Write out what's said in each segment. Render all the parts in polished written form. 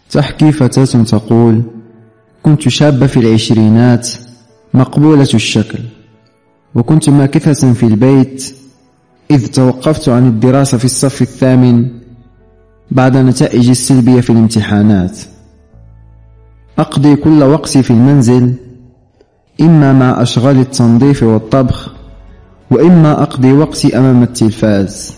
تحكي فتاة تقول: كنت شابة في العشرينات مقبولة الشكل، وكنت ماكثة في البيت إذ توقفت عن الدراسة في الصف الثامن بعد نتائج السلبية في الامتحانات. أقضي كل وقتي في المنزل، إما مع أشغال التنظيف والطبخ، وإما أقضي وقتي أمام التلفاز.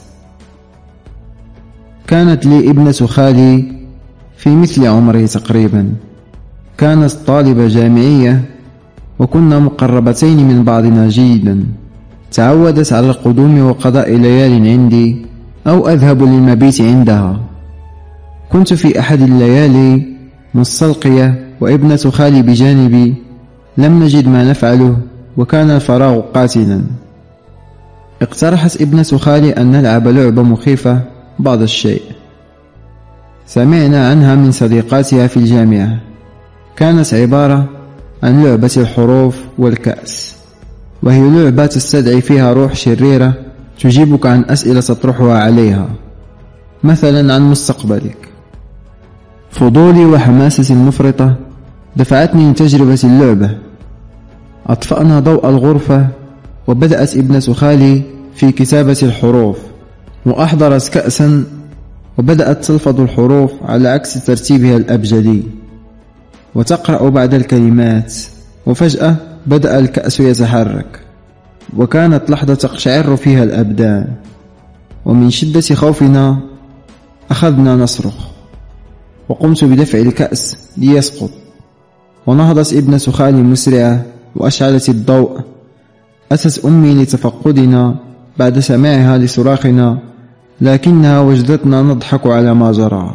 كانت لي ابنة خالي في مثل عمري تقريبا، كانت طالبة جامعية وكنا مقربتين من بعضنا جيدا. تعودت على القدوم وقضاء ليال عندي أو أذهب للمبيت عندها. كنت في أحد الليالي مستلقية وابنة خالي بجانبي، لم نجد ما نفعله وكان الفراغ قاتلا. اقترحت ابنة خالي أن نلعب لعبة مخيفة بعض الشيء سمعنا عنها من صديقاتها في الجامعة. كانت عبارة عن لعبة الحروف والكأس، وهي لعبة تستدعي فيها روح شريرة تجيبك عن أسئلة تطرحها عليها، مثلا عن مستقبلك. فضولي وحماسة المفرطة دفعتني لتجربة اللعبة. أطفأنا ضوء الغرفة وبدأت ابنة خالي في كتابة الحروف، وأحضرت كأسا وبدأت تلفظ الحروف على عكس ترتيبها الأبجدي وتقرأ بعد الكلمات، وفجأة بدأ الكأس يتحرك، وكانت لحظة تقشعر فيها الأبدان. ومن شدة خوفنا أخذنا نصرخ، وقمت بدفع الكأس ليسقط، ونهضت ابنة خالي مسرعة وأشعلت الضوء. أتت أمي لتفقدنا بعد سماعها لصراخنا، لكنها وجدتنا نضحك على ما جرى.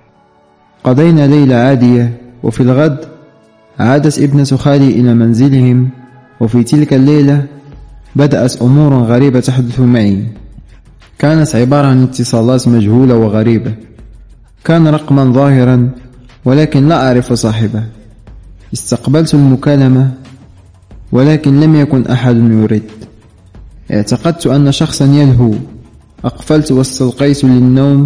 قضينا ليلة عادية، وفي الغد عادت ابنة خالي إلى منزلهم، وفي تلك الليلة بدأت أمور غريبة تحدث معي. كانت عبارة عن اتصالات مجهولة وغريبة. كان رقما ظاهرا ولكن لا أعرف صاحبه. استقبلت المكالمة ولكن لم يكن أحد يرد. اعتقدت أن شخصا يلهو. أقفلت واستلقيت للنوم،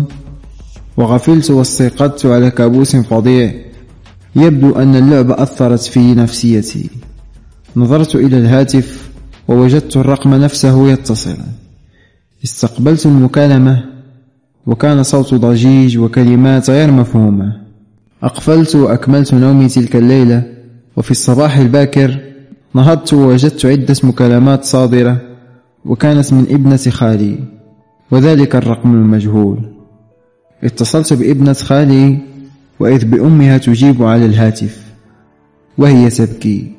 وغفلت واستيقظت على كابوس فظيع. يبدو أن اللعبة أثرت في نفسيتي. نظرت إلى الهاتف ووجدت الرقم نفسه يتصل. استقبلت المكالمة وكان صوت ضجيج وكلمات غير مفهومة. أقفلت وأكملت نومي تلك الليلة، وفي الصباح الباكر نهضت ووجدت عدة مكالمات صادرة، وكانت من ابنة خالي وذلك الرقم المجهول. اتصلت بابنة خالي وإذ بأمها تجيب على الهاتف وهي تبكي.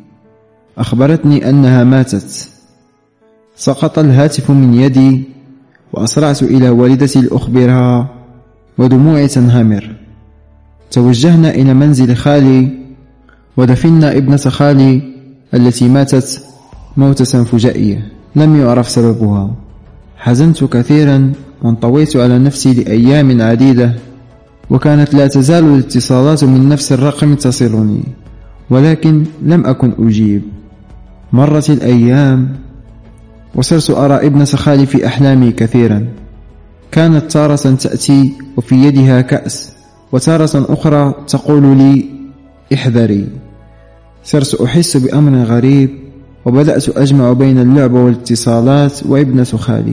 أخبرتني أنها ماتت. سقط الهاتف من يدي وأسرعت إلى والدتي لأخبرها ودموعي تنهمر. توجهنا إلى منزل خالي ودفنا ابنة خالي التي ماتت موتة فجائية لم يعرف سببها. حزنت كثيرا وانطويت على نفسي لأيام عديدة، وكانت لا تزال الاتصالات من نفس الرقم تصلني، ولكن لم أكن أجيب. مرت الأيام وصرت أرى ابنة خالي في أحلامي كثيرا. كانت تارة تأتي وفي يدها كأس، وتارة أخرى تقول لي احذري. صرت أحس بأمر غريب، وبدأت أجمع بين اللعبة والاتصالات وابنة خالي.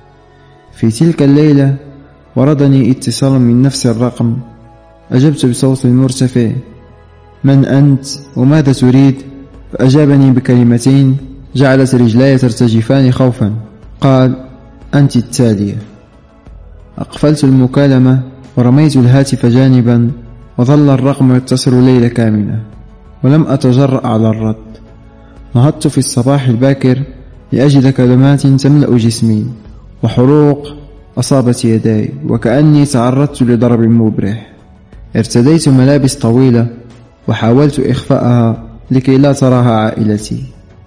في تلك الليلة وردني اتصال من نفس الرقم. أجبت بصوت مرتفع: من أنت وماذا تريد؟ فأجابني بكلمتين جعلت رجلاي ترتجفان خوفا. قال: أنت التالية. أقفلت المكالمة ورميت الهاتف جانبا، وظل الرقم يتصل ليلة كاملة ولم أتجرأ على الرد. نهضت في الصباح الباكر لأجد كلمات تملأ جسمي، وحروق أصابت يداي وكأني تعرضت لضرب مبرح. ارتديت ملابس طويلة وحاولت إخفاءها لكي لا تراها عائلتي.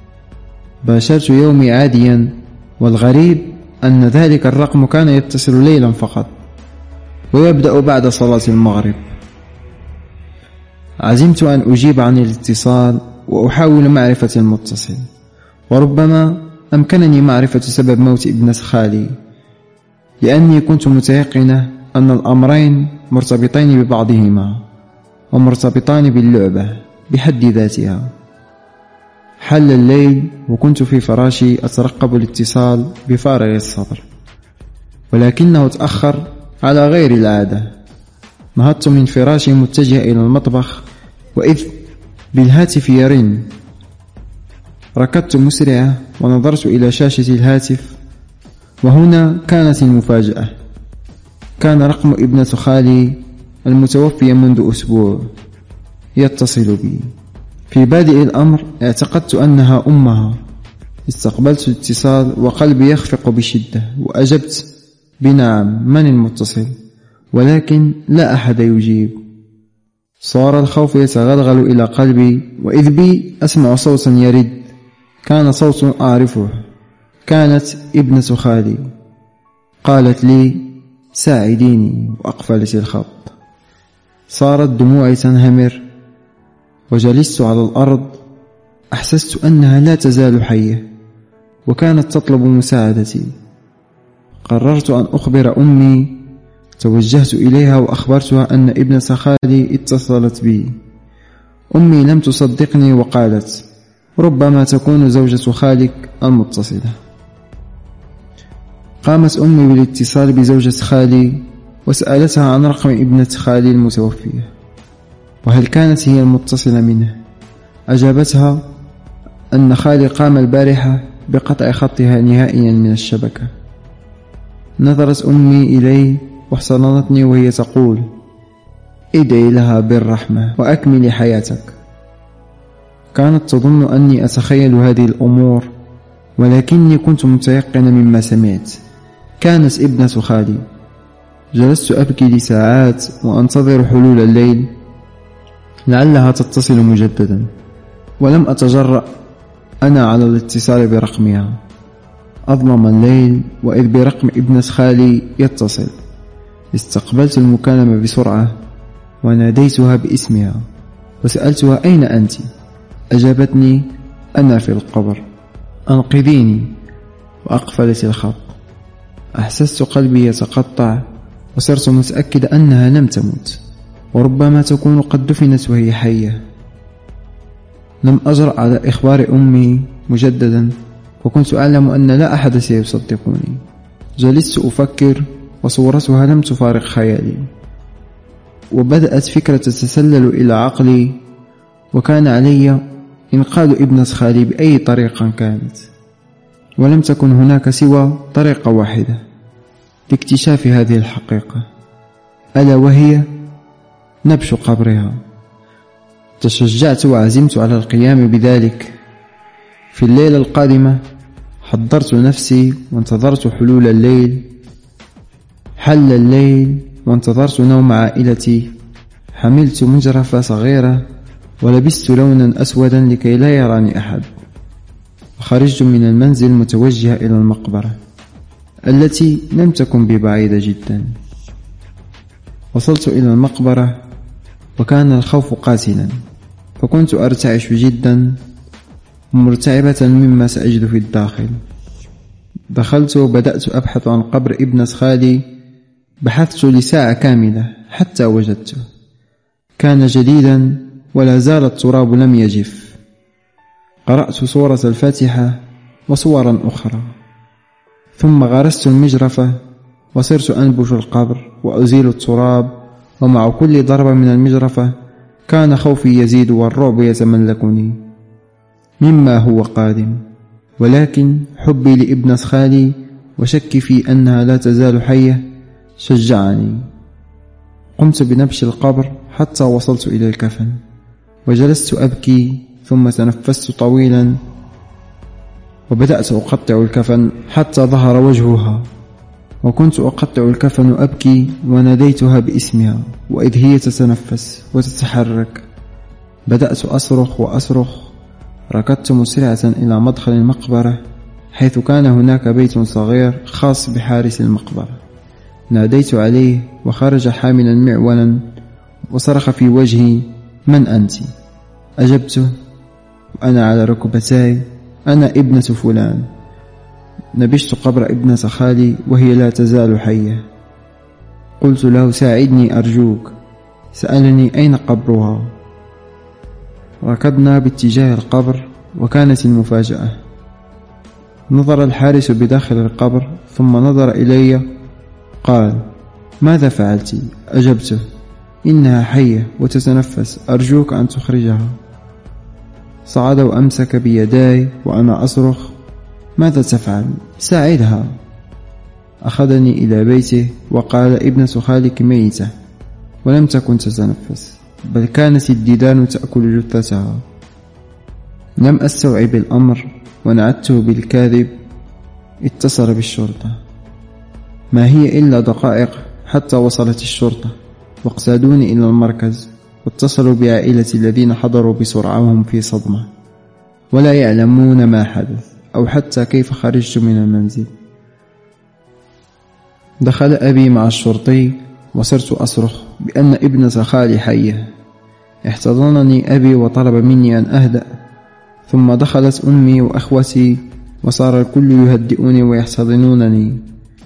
باشرت يومي عاديا، والغريب أن ذلك الرقم كان يتصل ليلا فقط، ويبدأ بعد صلاة المغرب. عزمت أن أجيب عن الاتصال وأحاول معرفة المتصل، وربما أمكنني معرفة سبب موت ابنة خالي، لأني كنت متيقنة أن الأمرين مرتبطين ببعضهما. ومرتبطان باللعبة بحد ذاتها. حل الليل وكنت في فراشي أترقب الاتصال بفارغ الصبر، ولكنه تأخر على غير العادة. نهضت من فراشي متجه إلى المطبخ، وإذ بالهاتف يرن. ركضت مسرعة ونظرت إلى شاشة الهاتف، وهنا كانت المفاجأة. كان رقم ابنة خالي المتوفية منذ أسبوع يتصل بي. في بادئ الأمر اعتقدت أنها أمها. استقبلت الاتصال وقلبي يخفق بشدة، وأجبت بنعم من المتصل، ولكن لا أحد يجيب. صار الخوف يتغلغل إلى قلبي، وإذ بي أسمع صوتا يرد. كان صوت أعرفه، كانت ابنة خالي. قالت لي ساعديني، وأقفلت الخط. صارت دموعي تنهمر، وجلست على الأرض. أحسست أنها لا تزال حية، وكانت تطلب مساعدتي. قررت أن أخبر أمي. توجهت إليها وأخبرتها أن ابنة خالي اتصلت بي. أمي لم تصدقني وقالت ربما تكون زوجة خالك المتصلة. قامت أمي بالاتصال بزوجة خالي وسألتها عن رقم ابنة خالي المتوفية، وهل كانت هي المتصلة منه. أجابتها أن خالي قام البارحة بقطع خطها نهائيا من الشبكة. نظرت أمي إلي واحتضنتني وهي تقول ادعي لها بالرحمة وأكملي حياتك. كانت تظن أني أتخيل هذه الأمور، ولكني كنت متيقنا مما سمعت. كانت ابنة خالي. جلست أبكي لساعات وأنتظر حلول الليل لعلها تتصل مجددا، ولم أتجرأ أنا على الاتصال برقمها. أظلم الليل، وإذ برقم ابنة خالي يتصل. استقبلت المكالمة بسرعة وناديتها باسمها وسألتها أين أنت؟ أجابتني أنا في القبر، أنقذيني، وأقفلت الخط. أحسست قلبي يتقطع، وصرت متأكد أنها لم تمت، وربما تكون قد دفنت وهي حية. لم أجرأ على إخبار أمي مجددا، وكنت أعلم أن لا أحد سيصدقني. جلست أفكر، وصورتها لم تفارق خيالي، وبدأت فكرة تتسلل إلى عقلي، وكان علي إنقاذ ابنة خالي بأي طريقة كانت. ولم تكن هناك سوى طريقة واحدة لاكتشاف هذه الحقيقة، ألا وهي نبش قبرها. تشجعت وعزمت على القيام بذلك. في الليلة القادمة حضرت نفسي وانتظرت حلول الليل. حل الليل وانتظرت نوم عائلتي. حملت مجرفة صغيرة ولبست لونا أسودا لكي لا يراني أحد، وخرجت من المنزل متوجهة إلى المقبرة التي لم تكن ببعيدة جدا. وصلت إلى المقبرة وكان الخوف قاتلا، فكنت أرتعش جدا مرتعبة مما سأجد في الداخل. دخلت وبدأت أبحث عن قبر ابنة خالي. بحثت لساعة كاملة حتى وجدته. كان جديدا ولا زال التراب لم يجف. قرأت سورة الفاتحة وصورا أخرى، ثم غرست المجرفة وصرت أنبش القبر وأزيل التراب. ومع كل ضربة من المجرفة كان خوفي يزيد والرعب يتملكني مما هو قادم، ولكن حبي لابنة خالي وشكي في أنها لا تزال حية شجعني. قمت بنبش القبر حتى وصلت إلى الكفن، وجلست أبكي، ثم تنفست طويلا وبدأت أقطع الكفن حتى ظهر وجهها. وكنت أقطع الكفن وأبكي وناديتها باسمها، وإذ هي تتنفس وتتحرك. بدأت أصرخ وأصرخ. ركضت مسرعة إلى مدخل المقبرة، حيث كان هناك بيت صغير خاص بحارس المقبرة. ناديت عليه وخرج حاملا معولا وصرخ في وجهي من أنت؟ أجبته وأنا على ركبتاي أنا ابنة فلان. نبشت قبر ابنة خالي وهي لا تزال حية. قلت له ساعدني أرجوك، سألني أين قبرها. ركضنا باتجاه القبر، وكانت المفاجأة: نظر الحارس بداخل القبر ثم نظر إلي، قال: ماذا فعلت؟ أجبته: إنها حية وتتنفس، أرجوك أن تخرجها. صعد وأمسك بيداي وأنا أصرخ: ماذا تفعل؟ ساعدها. أخذني إلى بيته وقال: ابنة خالك ميتة، ولم تكن تتنفس، بل كانت الديدان تأكل جثتها. لم أستوعب الأمر ونعدته بالكاذب. اتصل بالشرطة. ما هي إلا دقائق حتى وصلت الشرطة، واقتادوني إلى المركز، واتصلوا بعائلتي الذين حضروا بسرعة وهم في صدمة، ولا يعلمون ما حدث أو حتى كيف خرجت من المنزل. دخل أبي مع الشرطي، وصرت أصرخ بأن ابنة خالي حية. احتضنني أبي وطلب مني أن أهدأ، ثم دخلت أمي وأخوتي، وصار الكل يهدئوني ويحتضنونني.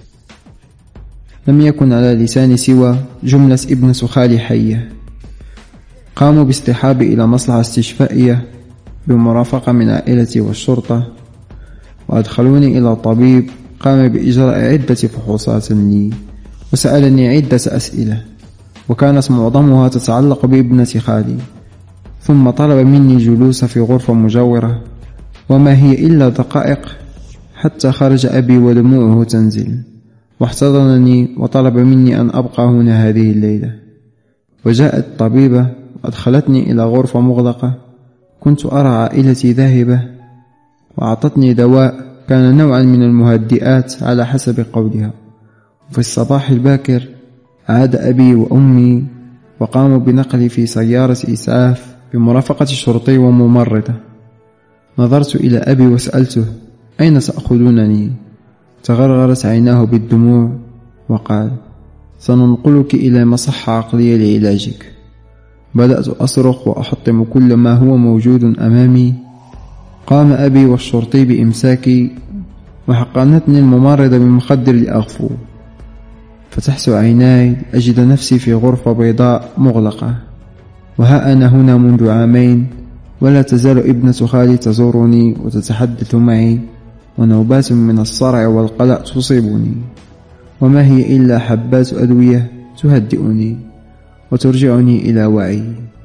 لم يكن على لساني سوى جملة ابنة خالي حية. قاموا باصطحابي إلى مصلحة استشفائية بمرافقة من عائلتي والشرطة، وأدخلوني إلى طبيب قام بإجراء عدة فحوصات لي، وسألني عدة أسئلة، وكانت معظمها تتعلق بابنة خالي. ثم طلب مني جلوس في غرفة مجاورة، وما هي إلا دقائق حتى خرج أبي ودموعه تنزل، واحتضنني وطلب مني أن أبقى هنا هذه الليلة. وجاءت الطبيبة وأدخلتني إلى غرفة مغلقة. كنت أرى عائلتي ذاهبة، وأعطتني دواء كان نوعا من المهدئات على حسب قولها. وفي الصباح الباكر عاد أبي وأمي، وقاموا بنقلي في سيارة إسعاف بمرافقة الشرطي وممرضة. نظرت إلى أبي وسألته: أين تأخذونني؟ تغرغرت عيناه بالدموع وقال: سننقلك إلى مصحة عقلية لعلاجك. بدأت أصرخ وأحطم كل ما هو موجود أمامي. قام أبي والشرطي بإمساكي، وحقنتني الممرضة بمخدر لأغفو. فتحت عيناي أجد نفسي في غرفة بيضاء مغلقة، وها أنا هنا منذ عامين، ولا تزال ابنة خالي تزورني وتتحدث معي، ونوبات من الصرع والقلق تصيبني، وما هي إلا حبات أدوية تهدئني وترجعني إلى وعي.